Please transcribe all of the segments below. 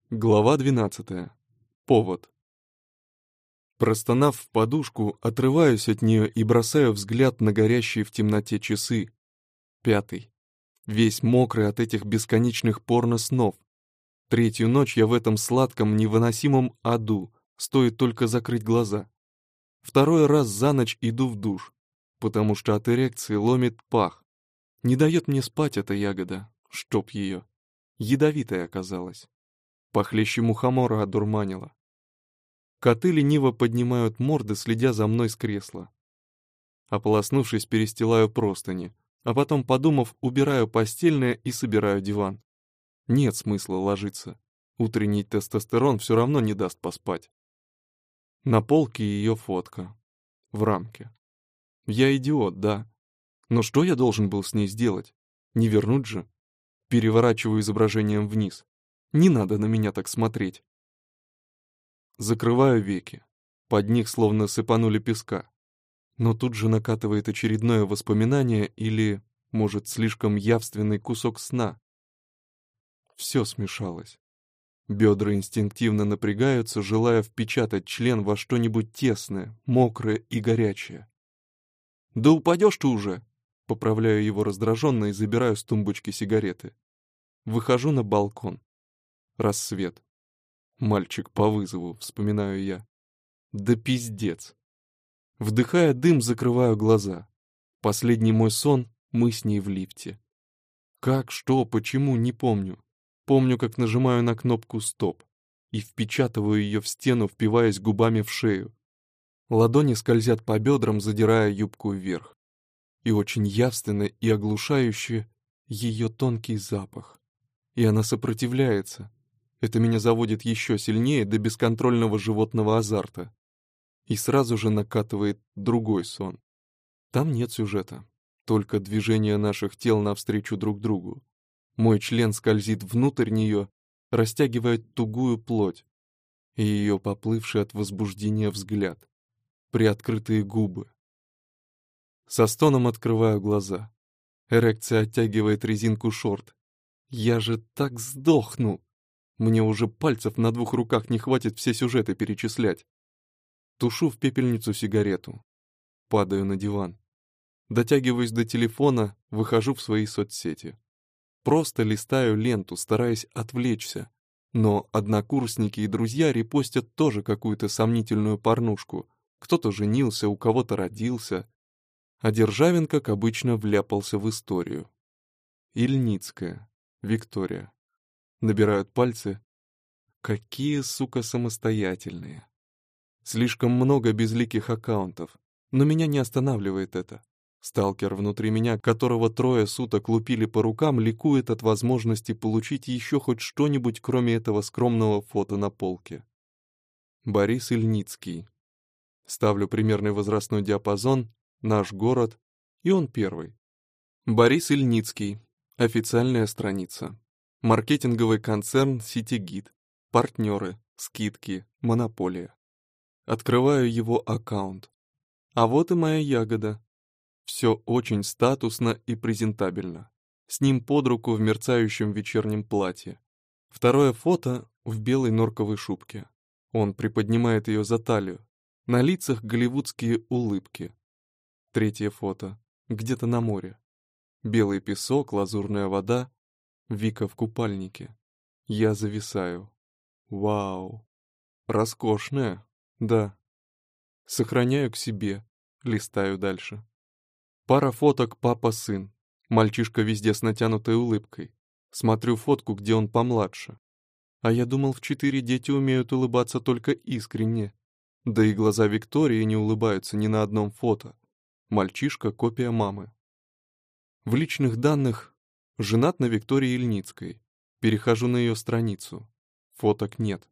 Глава 12. Повод. Простонав в подушку, отрываюсь от нее и бросаю взгляд на горящие в темноте часы. 5. Весь мокрый от этих бесконечных порно-снов. 3-ю ночь я в этом сладком, невыносимом аду, стоит только закрыть глаза. 2-й раз за ночь иду в душ, потому что от эрекции ломит пах. Не дает мне спать эта ягода, чтоб ее. Ядовитая оказалась. Похлеще мухомора одурманила. Коты лениво поднимают морды, следя за мной с кресла. Ополоснувшись, перестилаю простыни, а потом, подумав, убираю постельное и собираю диван. Нет смысла ложиться. Утренний тестостерон все равно не даст поспать. На полке ее фотка. В рамке. Я идиот, да. Но что я должен был с ней сделать? Не вернуть же? Переворачиваю изображением вниз. Не надо на меня так смотреть. Закрываю веки. Под них словно сыпанули песка. Но тут же накатывает очередное воспоминание или, может, слишком явственный кусок сна. Все смешалось. Бедра инстинктивно напрягаются, желая впечатать член во что-нибудь тесное, мокрое и горячее. «Да упадешь ты уже!» Поправляю его раздраженно и забираю с тумбочки сигареты. Выхожу на балкон. Рассвет. Мальчик по вызову, вспоминаю я. Да пиздец. Вдыхая дым, закрываю глаза. Последний мой сон — мы с ней в лифте. Как, что, почему, не помню. Помню, как нажимаю на кнопку «Стоп» и впечатываю ее в стену, впиваясь губами в шею. Ладони скользят по бедрам, задирая юбку вверх. И очень явственно и оглушающе ее тонкий запах. И она сопротивляется. Это меня заводит еще сильнее до бесконтрольного животного азарта. И сразу же накатывает другой сон. Там нет сюжета, только движение наших тел навстречу друг другу. Мой член скользит внутрь нее, растягивает тугую плоть, и ее поплывший от возбуждения взгляд, приоткрытые губы. Со стоном открываю глаза. Эрекция оттягивает резинку шорт. Я же так сдохну! Мне уже пальцев на 2 руках не хватит все сюжеты перечислять. Тушу в пепельницу сигарету. Падаю на диван. Дотягиваюсь до телефона, выхожу в свои соцсети. Просто листаю ленту, стараясь отвлечься. Но однокурсники и друзья репостят тоже какую-то сомнительную порнушку. Кто-то женился, у кого-то родился. А Державин, как обычно, вляпался в историю. Ильницкая. Виктория. Набирают пальцы. Какие, сука, самостоятельные. Слишком много безликих аккаунтов. Но меня не останавливает это. Сталкер внутри меня, которого 3 суток лупили по рукам, ликует от возможности получить еще хоть что-нибудь, кроме этого скромного фото на полке. Борис Ильницкий. Ставлю примерный возрастной диапазон, наш город, и он первый. Борис Ильницкий. Официальная страница. Маркетинговый концерн «Ситигид». Партнеры, скидки, монополия. Открываю его аккаунт. А вот и моя ягода. Все очень статусно и презентабельно. С ним под руку в мерцающем вечернем платье. 2 фото в белой норковой шубке. Он приподнимает ее за талию. На лицах голливудские улыбки. 3 фото. Где-то на море. Белый песок, лазурная вода. Вика в купальнике. Я зависаю. Вау. Роскошная. Да. Сохраняю к себе. Листаю дальше. Пара фоток папа-сын. Мальчишка везде с натянутой улыбкой. Смотрю фотку, где он помладше. А я думал, в 4 дети умеют улыбаться только искренне. Да и глаза Виктории не улыбаются ни на одном фото. Мальчишка — копия мамы. В личных данных женат на Виктории Ильницкой. Перехожу на ее страницу. Фоток нет.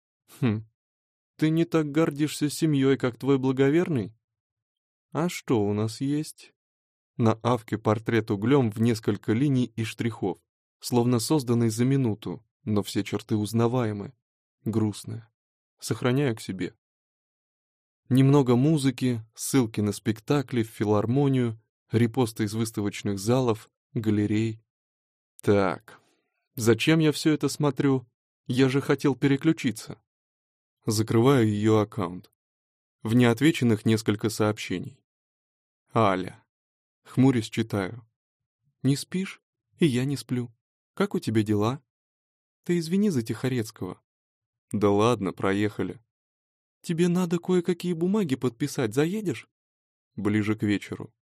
Ты не так гордишься семьей, как твой благоверный? А что у нас есть? На авке портрет углем в несколько линий и штрихов, словно созданный за минуту, но все черты узнаваемы. Грустная. Сохраняю к себе. Немного музыки, ссылки на спектакли, в филармонию, репосты из выставочных залов, галерей. Так, зачем я все это смотрю? Я же хотел переключиться. Закрываю ее аккаунт. В неотвеченных несколько сообщений. Аля. Хмурясь читаю. Не спишь? И я не сплю. Как у тебя дела? Ты извини за Тихорецкого. Да ладно, проехали. Тебе надо кое-какие бумаги подписать, заедешь? Ближе к вечеру.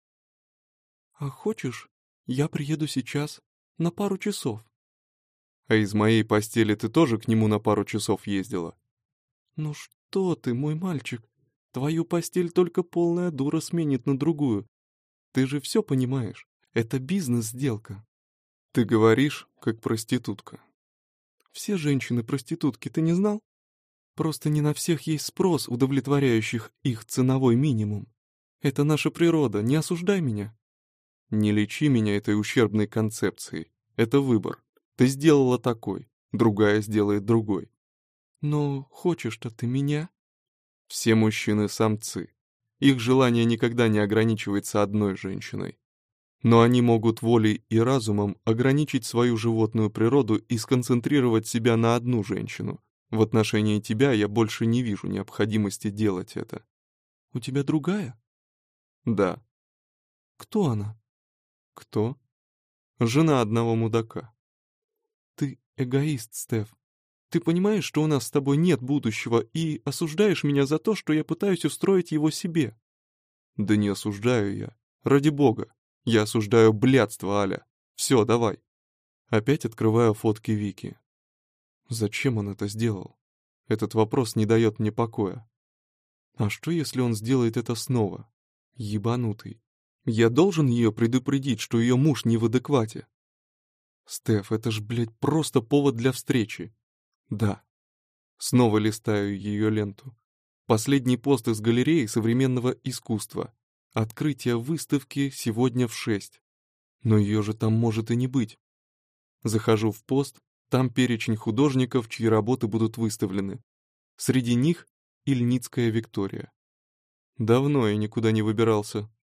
А хочешь, я приеду сейчас, на пару часов. А из моей постели ты тоже к нему на пару часов ездила? Ну что ты, мой мальчик, твою постель только полная дура сменит на другую. Ты же все понимаешь, это бизнес-сделка. Ты говоришь, как проститутка. Все женщины проститутки, ты не знал? Просто не на всех есть спрос, удовлетворяющих их ценовой минимум. Это наша природа, не осуждай меня. Не лечи меня этой ущербной концепцией. Это выбор. Ты сделала такой, другая сделает другой. Но хочешь-то ты меня? Все мужчины самцы. Их желание никогда не ограничивается одной женщиной. Но они могут волей и разумом ограничить свою животную природу и сконцентрировать себя на одну женщину. В отношении тебя я больше не вижу необходимости делать это. У тебя другая? Да. Кто она? Кто? Жена одного мудака. Ты эгоист, Стеф. Ты понимаешь, что у нас с тобой нет будущего, и осуждаешь меня за то, что я пытаюсь устроить его себе? Да не осуждаю я. Ради бога. Я осуждаю блядство, Аля. Все, давай. Опять открываю фотки Вики. Зачем он это сделал? Этот вопрос не дает мне покоя. А что, если он сделает это снова? Ебанутый. Я должен ее предупредить, что ее муж не в адеквате. Стеф, это ж, блядь, просто повод для встречи. Да. Снова листаю ее ленту. Последний пост из галереи современного искусства. Открытие выставки сегодня в 6. Но ее же там может и не быть. Захожу в пост, там перечень художников, чьи работы будут выставлены. Среди них Ильницкая Виктория. Давно я никуда не выбирался.